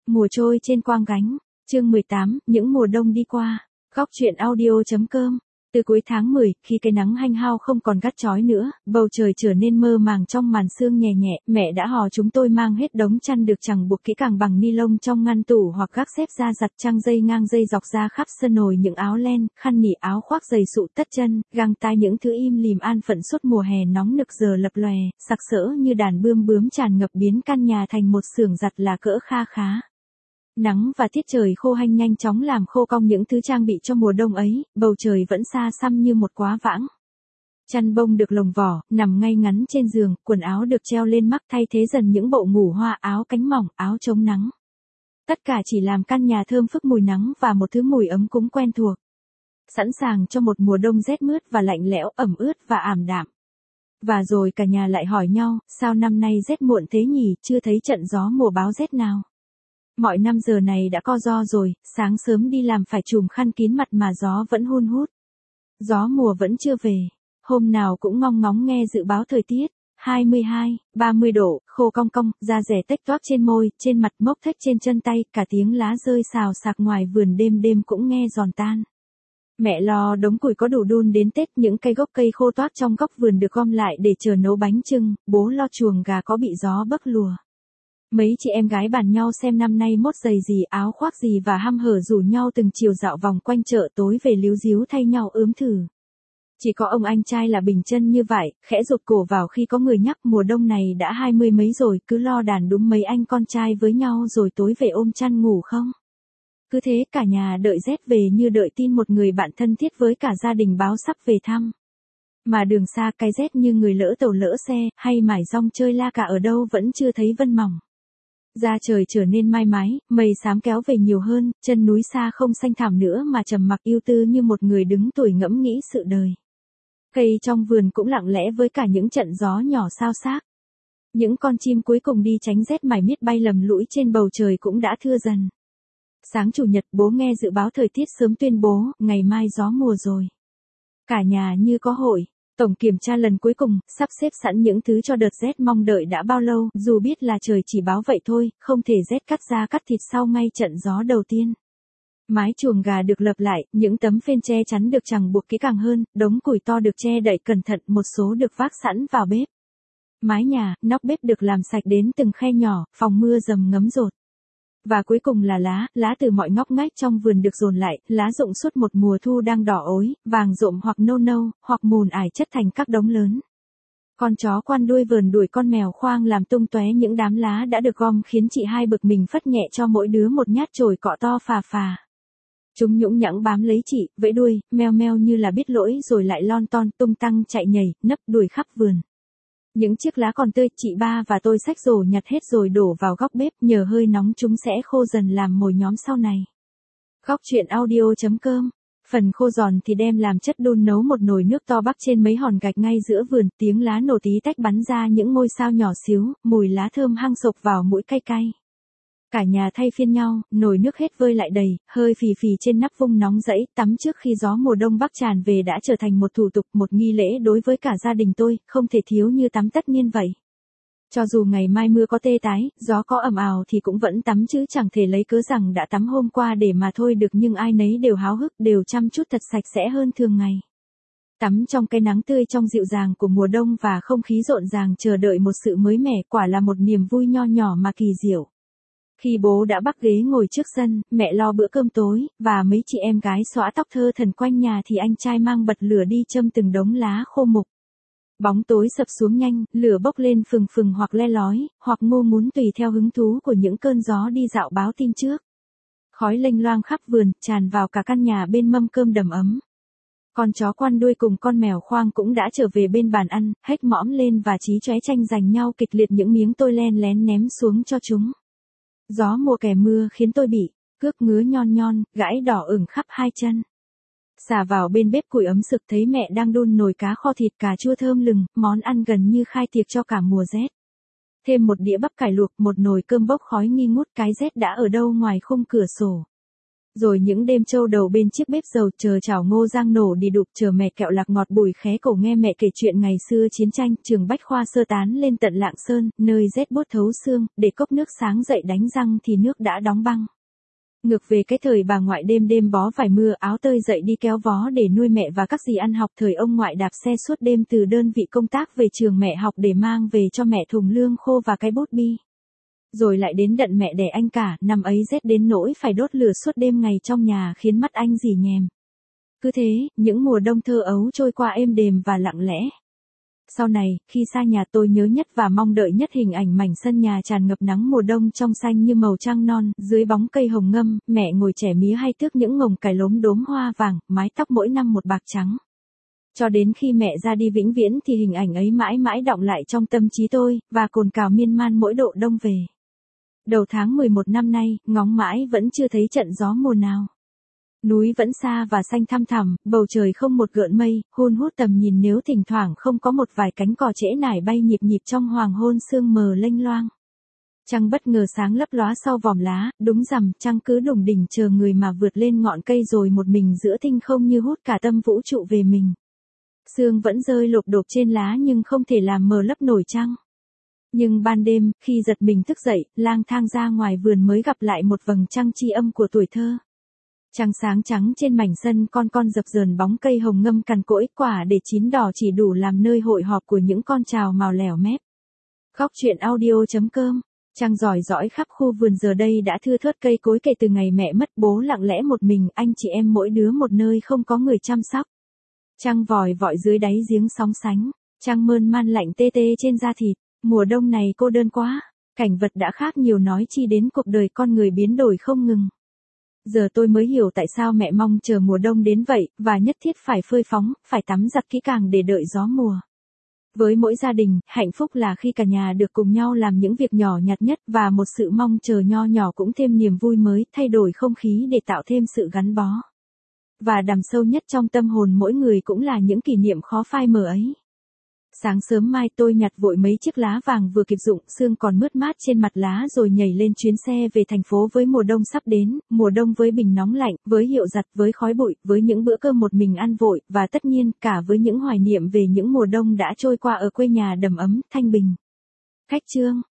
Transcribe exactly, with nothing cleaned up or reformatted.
Mùa trôi trên quang gánh, chương mười tám, những mùa đông đi qua. Góc truyện audio.com. Từ cuối tháng mười, khi cái nắng hanh hao không còn gắt chói nữa, bầu trời trở nên mơ màng trong màn sương nhẹ nhẹ, mẹ đã hò chúng tôi mang hết đống chăn được chẳng buộc kỹ càng bằng ni lông trong ngăn tủ hoặc gác xếp ra giặt trăng dây ngang dây dọc ra khắp sân nồi những áo len, khăn nỉ áo khoác giày sụ tất chân, găng tay những thứ im lìm an phận suốt mùa hè nóng nực giờ lập lòe, sặc sỡ như đàn bươm bướm tràn ngập biến căn nhà thành một xưởng giặt là cỡ kha khá. Nắng và tiết trời khô hanh nhanh chóng làm khô cong những thứ trang bị cho mùa đông ấy, bầu trời vẫn xa xăm như một quá vãng. Chăn bông được lồng vỏ, nằm ngay ngắn trên giường, quần áo được treo lên mắc thay thế dần những bộ ngủ hoa áo cánh mỏng, áo chống nắng. Tất cả chỉ làm căn nhà thơm phức mùi nắng và một thứ mùi ấm cúng quen thuộc. Sẵn sàng cho một mùa đông rét mướt và lạnh lẽo, ẩm ướt và ảm đạm. Và rồi cả nhà lại hỏi nhau, sao năm nay rét muộn thế nhỉ, chưa thấy trận gió mùa báo rét nào. Mọi năm giờ này đã co ro rồi, sáng sớm đi làm phải trùm khăn kín mặt mà gió vẫn hun hút. Gió mùa vẫn chưa về. Hôm nào cũng ngong ngóng nghe dự báo thời tiết. hai mươi hai, ba mươi độ, khô cong cong, da rẻ tếch toác trên môi, trên mặt mốc thếch trên chân tay, cả tiếng lá rơi xào xạc ngoài vườn đêm đêm cũng nghe giòn tan. Mẹ lo đống củi có đủ đun đến Tết, những cây gốc cây khô toác trong góc vườn được gom lại để chờ nấu bánh chưng, bố lo chuồng gà có bị gió bấc lùa. Mấy chị em gái bàn nhau xem năm nay mốt giày gì, áo khoác gì và hăm hở rủ nhau từng chiều dạo vòng quanh chợ tối về líu díu thay nhau ướm thử. Chỉ có ông anh trai là bình chân như vậy, khẽ rụt cổ vào khi có người nhắc mùa đông này đã hai mươi mấy rồi, cứ lo đàn đúng mấy anh con trai với nhau rồi tối về ôm chăn ngủ không. Cứ thế cả nhà đợi rét về như đợi tin một người bạn thân thiết với cả gia đình báo sắp về thăm. Mà đường xa cái rét như người lỡ tàu lỡ xe, hay mải rong chơi la cả ở đâu vẫn chưa thấy vân mỏng. Da trời trở nên mai mái, mây xám kéo về nhiều hơn, chân núi xa không xanh thẳm nữa mà trầm mặc ưu tư như một người đứng tuổi ngẫm nghĩ sự đời. Cây trong vườn cũng lặng lẽ với cả những trận gió nhỏ xao xác. Những con chim cuối cùng đi tránh rét mải miết bay lầm lũi trên bầu trời cũng đã thưa dần. Sáng chủ nhật bố nghe dự báo thời tiết sớm tuyên bố, ngày mai gió mùa rồi. Cả nhà như có hội. Tổng kiểm tra lần cuối cùng, sắp xếp sẵn những thứ cho đợt rét mong đợi đã bao lâu, dù biết là trời chỉ báo vậy thôi, không thể rét cắt da cắt thịt sau ngay trận gió đầu tiên. Mái chuồng gà được lợp lại, những tấm phên che chắn được chẳng buộc kỹ càng hơn, đống củi to được che đậy cẩn thận, một số được vác sẵn vào bếp. Mái nhà, nóc bếp được làm sạch đến từng khe nhỏ, phòng mưa dầm ngấm rột. Và cuối cùng là lá, lá từ mọi ngóc ngách trong vườn được dồn lại, lá rụng suốt một mùa thu đang đỏ ối, vàng rộm hoặc nâu nâu, hoặc mùn ải chất thành các đống lớn. Con chó quăn đuôi vờn đuổi con mèo khoang làm tung tóe những đám lá đã được gom khiến chị hai bực mình phất nhẹ cho mỗi đứa một nhát chổi cọ to phà phà. Chúng nhũng nhãng bám lấy chị, vẫy đuôi, meo meo như là biết lỗi rồi lại lon ton tung tăng chạy nhảy, nấp đuổi khắp vườn. Những chiếc lá còn tươi, chị ba và tôi xách rổ nhặt hết rồi đổ vào góc bếp, nhờ hơi nóng chúng sẽ khô dần làm mồi nhóm sau này. Góc truyện audio.com. Phần khô giòn thì đem làm chất đun nấu một nồi nước to bắc trên mấy hòn gạch ngay giữa vườn, tiếng lá nổ tí tách bắn ra những ngôi sao nhỏ xíu, mùi lá thơm hăng sộc vào mũi cay cay. Cả nhà thay phiên nhau, nồi nước hết vơi lại đầy, hơi phì phì trên nắp vung nóng rẫy, tắm trước khi gió mùa đông bắc tràn về đã trở thành một thủ tục, một nghi lễ đối với cả gia đình tôi, không thể thiếu như tắm tất niên vậy. Cho dù ngày mai mưa có tê tái, gió có ầm ào thì cũng vẫn tắm chứ chẳng thể lấy cớ rằng đã tắm hôm qua để mà thôi được, nhưng ai nấy đều háo hức, đều chăm chút thật sạch sẽ hơn thường ngày. Tắm trong cái nắng tươi trong dịu dàng của mùa đông và không khí rộn ràng chờ đợi một sự mới mẻ, quả là một niềm vui nho nhỏ mà kỳ diệu. Khi bố đã bắc ghế ngồi trước sân, mẹ lo bữa cơm tối, và mấy chị em gái xõa tóc thơ thẩn quanh nhà thì anh trai mang bật lửa đi châm từng đống lá khô mục. Bóng tối sập xuống nhanh, lửa bốc lên phừng phừng hoặc le lói, hoặc ngô ngún tùy theo hứng thú của những cơn gió đi dạo báo tin trước. Khói lênh loang khắp vườn, tràn vào cả căn nhà bên mâm cơm đầm ấm. Con chó quăn đuôi cùng con mèo khoang cũng đã trở về bên bàn ăn, hếch mõm lên và chí chóe tranh giành nhau kịch liệt những miếng tôi len lén ném xuống cho chúng. Gió mùa kẻ mưa khiến tôi bị cước ngứa nhon nhon, gãi đỏ ửng khắp hai chân. Xả vào bên bếp củi ấm sực thấy mẹ đang đun nồi cá kho thịt cà chua thơm lừng, món ăn gần như khai tiệc cho cả mùa rét. Thêm một đĩa bắp cải luộc, một nồi cơm bốc khói nghi ngút, cái rét đã ở đâu ngoài khung cửa sổ. Rồi những đêm trâu đầu bên chiếc bếp dầu chờ chảo ngô rang nổ đi đục, chờ mẹ kẹo lạc ngọt bùi khé cổ nghe mẹ kể chuyện ngày xưa chiến tranh, trường Bách Khoa sơ tán lên tận Lạng Sơn, nơi rét buốt thấu xương, để cốc nước sáng dậy đánh răng thì nước đã đóng băng. Ngược về cái thời bà ngoại đêm đêm bó vải mưa áo tơi dậy đi kéo vó để nuôi mẹ và các dì ăn học, thời ông ngoại đạp xe suốt đêm từ đơn vị công tác về trường mẹ học để mang về cho mẹ thùng lương khô và cái bút bi. Rồi lại đến đận mẹ đẻ anh cả, năm ấy rét đến nỗi phải đốt lửa suốt đêm ngày trong nhà khiến mắt anh rỉ nhèm. Cứ thế, những mùa đông thơ ấu trôi qua êm đềm và lặng lẽ. Sau này, khi xa nhà tôi nhớ nhất và mong đợi nhất hình ảnh mảnh sân nhà tràn ngập nắng mùa đông trong xanh như màu trăng non, dưới bóng cây hồng ngâm, mẹ ngồi chẻ mía hay tước những ngồng cải lốm đốm hoa vàng, mái tóc mỗi năm một bạc trắng. Cho đến khi mẹ ra đi vĩnh viễn thì hình ảnh ấy mãi mãi đọng lại trong tâm trí tôi, và cồn cào miên man mỗi độ đông về. Đầu tháng mười một năm nay, ngóng mãi vẫn chưa thấy trận gió mùa nào. Núi vẫn xa và xanh thăm thẳm, bầu trời không một gợn mây, hun hút tầm nhìn nếu thỉnh thoảng không có một vài cánh cò trễ nải bay nhịp nhịp trong hoàng hôn sương mờ lênh loang. Trăng bất ngờ sáng lấp lóa sau vòm lá, đúng rằm, trăng cứ đủng đỉnh chờ người mà vượt lên ngọn cây rồi một mình giữa thinh không như hút cả tâm vũ trụ về mình. Sương vẫn rơi lộp độp trên lá nhưng không thể làm mờ lấp nổi trăng. Nhưng ban đêm, khi giật mình thức dậy, lang thang ra ngoài vườn mới gặp lại một vầng trăng tri âm của tuổi thơ. Trăng sáng trắng trên mảnh sân con con dập dờn bóng cây hồng ngâm cằn cỗi, quả để chín đỏ chỉ đủ làm nơi hội họp của những con trào màu lẻo mép. Góc truyện audio chấm com. Trăng rọi rõi khắp khu vườn giờ đây đã thưa thớt cây cối kể từ ngày mẹ mất, bố lặng lẽ một mình, anh chị em mỗi đứa một nơi không có người chăm sóc. Trăng vòi vọi dưới đáy giếng sóng sánh, trăng mơn man lạnh tê tê trên da thịt. Mùa đông này cô đơn quá, cảnh vật đã khác nhiều nói chi đến cuộc đời con người biến đổi không ngừng. Giờ tôi mới hiểu tại sao mẹ mong chờ mùa đông đến vậy, và nhất thiết phải phơi phóng, phải tắm giặt kỹ càng để đợi gió mùa. Với mỗi gia đình, hạnh phúc là khi cả nhà được cùng nhau làm những việc nhỏ nhặt nhất, và một sự mong chờ nho nhỏ cũng thêm niềm vui mới, thay đổi không khí để tạo thêm sự gắn bó. Và đằm sâu nhất trong tâm hồn mỗi người cũng là những kỷ niệm khó phai mờ ấy. Sáng sớm mai tôi nhặt vội mấy chiếc lá vàng vừa kịp rụng, sương còn mướt mát trên mặt lá rồi nhảy lên chuyến xe về thành phố với mùa đông sắp đến, mùa đông với bình nóng lạnh, với hiệu giặt, với khói bụi, với những bữa cơm một mình ăn vội, và tất nhiên, cả với những hoài niệm về những mùa đông đã trôi qua ở quê nhà đầm ấm, thanh bình. Khách chương.